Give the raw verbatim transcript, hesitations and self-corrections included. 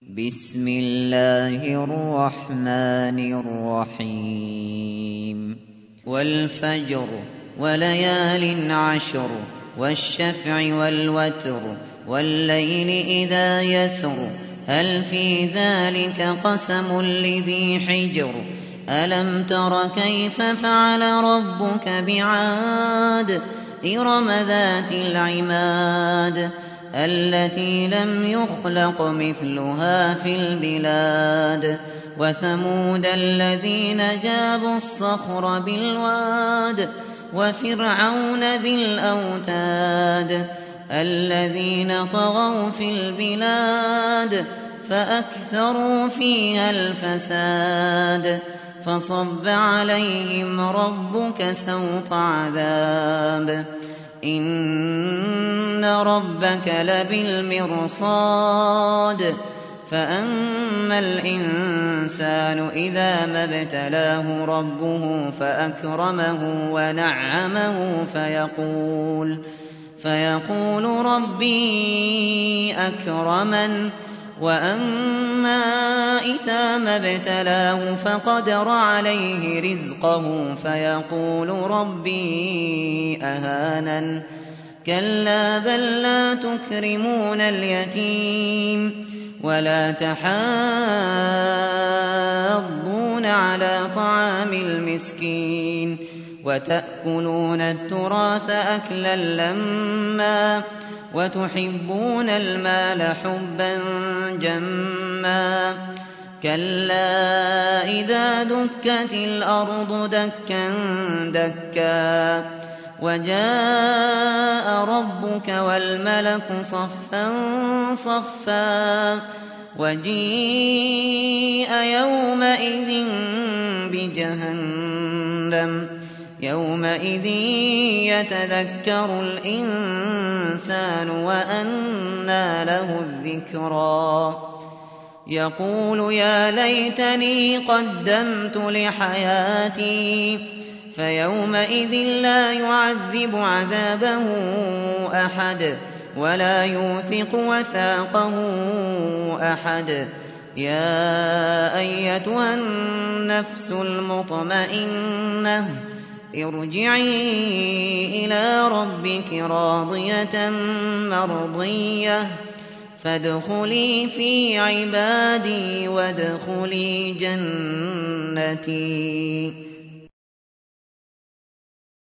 بسم الله الرحمن الرحيم والفجر وليال عشر والشفع والوتر والليل إذا يسر هل في ذلك قسم لذي حجر ألم تر كيف فعل ربك بعاد إرم ذات العماد التي لم يخلق مثلها في البلاد وثمود الذين جابوا الصخر بالواد وفرعون ذي الأوتاد الذين طغوا في البلاد فأكثروا فيها الفساد فصب عليهم ربك سوط عذاب إن ربك لبالمرصاد فأما الإنسان إذا ما ابتلاه ربه فأكرمه ونعمه فيقول فيقول ربي أكرمن وأما إذا ما ابتلاه فقدر عليه رزقه فيقول ربي أهانن كلا بل لا تكرمون اليتيم ولا تحاضون على طعام المسكين وتأكلون التراث أكلا لما وتحبون المال حبا جما كلا إذا دكت الأرض دكا دكا وجاء ربك والملك صفا صفا وجيء يومئذ بجهنم يومئذ يتذكر الإنسان وأنى له الذكرى يقول يا ليتني قدمت لحياتي فيومئذ لا يعذب عذابه أحد ولا يوثق وثاقه أحد يا أيتها النفس المطمئنة ارجعي إلى ربك راضية مرضية فادخلي في عبادي وادخلي جنتي.